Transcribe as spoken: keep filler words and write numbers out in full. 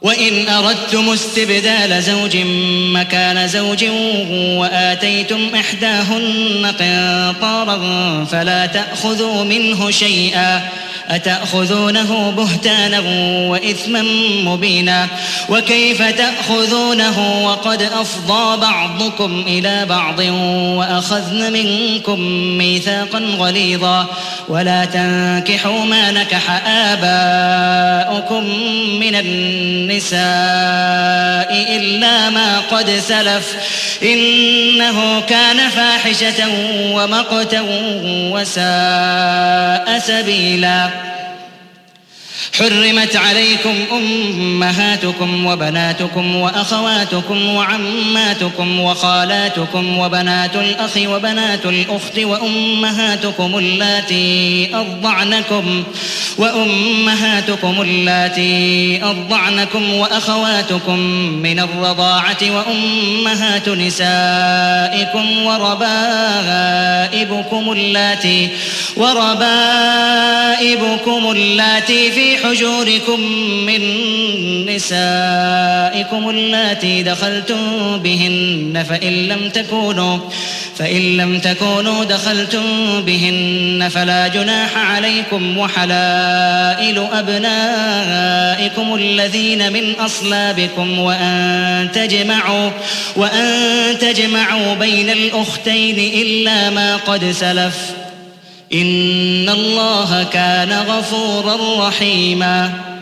وإن أردتم استبدال زوج مكان زوج وآتيتم إحداهن قنطارا فلا تأخذوا منه شيئا أتأخذونه بهتانا وإثما مبينا وكيف تأخذونه وقد أفضى بعضكم إلى بعض وأخذن منكم ميثاقا غليظا ولا تنكحوا ما نكح آباؤكم من النساء إلا ما قد سلف إنه كان فاحشة ومقتا وساء سبيلا حرمت عليكم أمهاتكم وبناتكم وأخواتكم وعماتكم وخالاتكم وبنات الأخ وبنات الأخت وأمهاتكم اللاتي أرضعنكم وأمهاتكم اللاتي أرضعنكم وأخواتكم من الرضاعة وأمهات نسائكم وربائبكم اللاتي وربائبكم اللاتي في حجوركم من نسائكم اللاتي دخلتم بهن فإن لم تكونوا فإن لم تكونوا دخلتم بهن فلا جناح عليكم وحلائل أبنائكم الذين من أصلابكم وأن تجمعوا وأن تجمعوا بين الأختين إلا ما قد سلف إن الله كان غفورا رحيما